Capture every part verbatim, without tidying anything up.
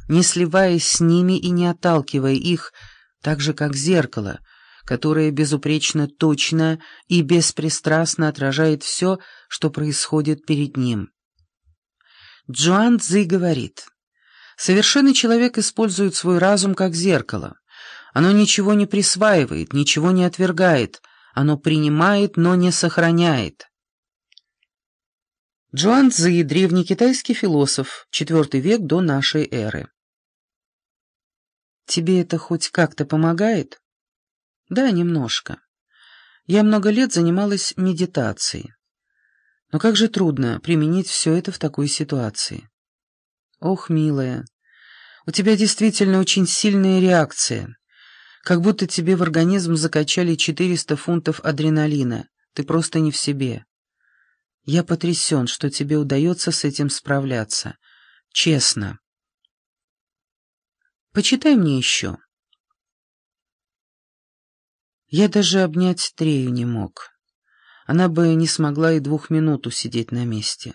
не сливаясь с ними и не отталкивая их, так же, как зеркало, которое безупречно точно и беспристрастно отражает все, что происходит перед ним. Джуан Цзи говорит: «Совершенный человек использует свой разум как зеркало. Оно ничего не присваивает, ничего не отвергает, оно принимает, но не сохраняет». Джуан Цзи — древний китайский философ, четвёртый век до нашей эры. Тебе это хоть как-то помогает? Да, немножко. Я много лет занималась медитацией. Но как же трудно применить все это в такой ситуации. Ох, милая, у тебя действительно очень сильная реакция. Как будто тебе в организм закачали четыреста фунтов адреналина. Ты просто не в себе. Я потрясен, что тебе удается с этим справляться. Честно. Почитай мне еще. Я даже обнять Трею не мог. Она бы не смогла и двух минут усидеть на месте.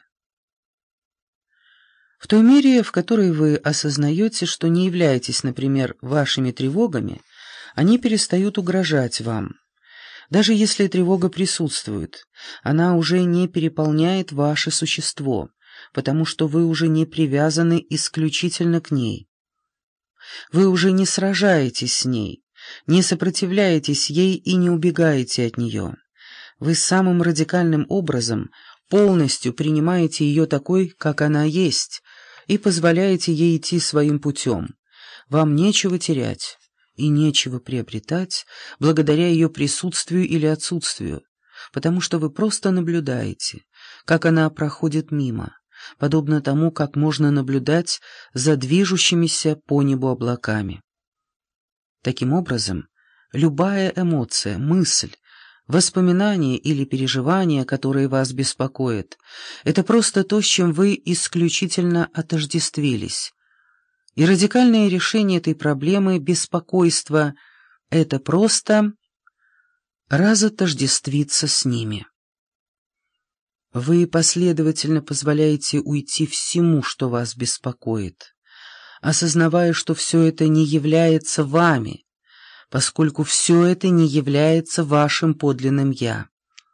В той мере, в которой вы осознаете, что не являетесь, например, вашими тревогами, они перестают угрожать вам. Даже если тревога присутствует, она уже не переполняет ваше существо, потому что вы уже не привязаны исключительно к ней. Вы уже не сражаетесь с ней, не сопротивляетесь ей и не убегаете от нее. Вы самым радикальным образом полностью принимаете ее такой, как она есть, и позволяете ей идти своим путем. Вам нечего терять и нечего приобретать благодаря ее присутствию или отсутствию, потому что вы просто наблюдаете, как она проходит мимо, подобно тому, как можно наблюдать за движущимися по небу облаками. Таким образом, любая эмоция, мысль, воспоминание или переживание, которые вас беспокоят, это просто то, с чем вы исключительно отождествились. И радикальное решение этой проблемы беспокойства — это просто разотождествиться с ними. Вы последовательно позволяете уйти всему, что вас беспокоит, осознавая, что все это не является вами, поскольку все это не является вашим подлинным «я».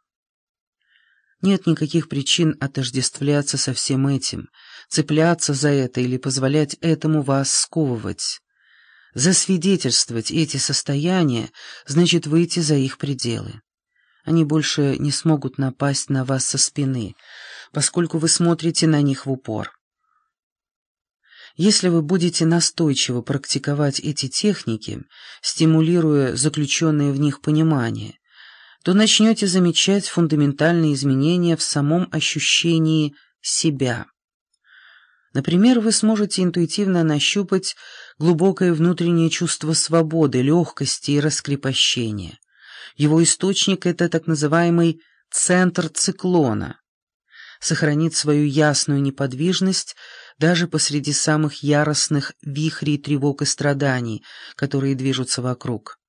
Нет никаких причин отождествляться со всем этим, цепляться за это или позволять этому вас сковывать. Засвидетельствовать эти состояния значит выйти за их пределы. Они больше не смогут напасть на вас со спины, поскольку вы смотрите на них в упор. Если вы будете настойчиво практиковать эти техники, стимулируя заключенное в них понимание, то начнете замечать фундаментальные изменения в самом ощущении себя. Например, вы сможете интуитивно нащупать глубокое внутреннее чувство свободы, легкости и раскрепощения. Его источник — это так называемый центр циклона. Сохранить свою ясную неподвижность даже посреди самых яростных вихрей тревог и страданий, которые движутся вокруг.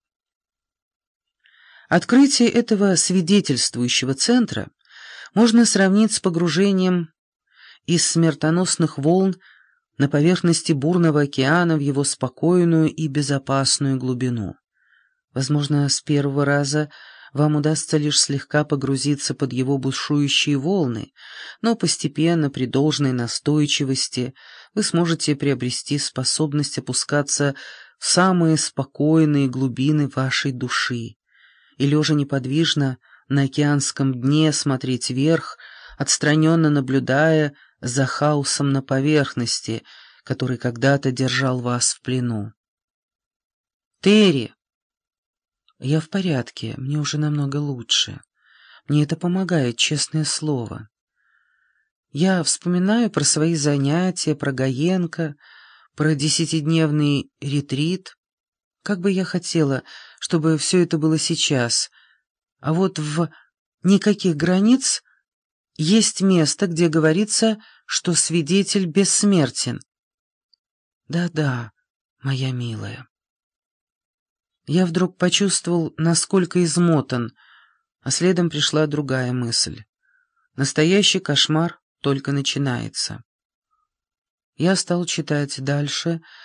Открытие этого свидетельствующего центра можно сравнить с погружением из смертоносных волн на поверхности бурного океана в его спокойную и безопасную глубину. Возможно, с первого раза вам удастся лишь слегка погрузиться под его бушующие волны, но постепенно, при должной настойчивости, вы сможете приобрести способность опускаться в самые спокойные глубины вашей души и, лежа неподвижно на океанском дне, смотреть вверх, отстраненно наблюдая за хаосом на поверхности, который когда-то держал вас в плену. Терри! Я в порядке, мне уже намного лучше. Мне это помогает, честное слово. Я вспоминаю про свои занятия, про Гаенко, про десятидневный ретрит. Как бы я хотела, чтобы все это было сейчас. А вот в «Никаких границ» есть место, где говорится, что свидетель бессмертен. Да-да, моя милая. Я вдруг почувствовал, насколько измотан, а следом пришла другая мысль. Настоящий кошмар только начинается. Я стал читать дальше,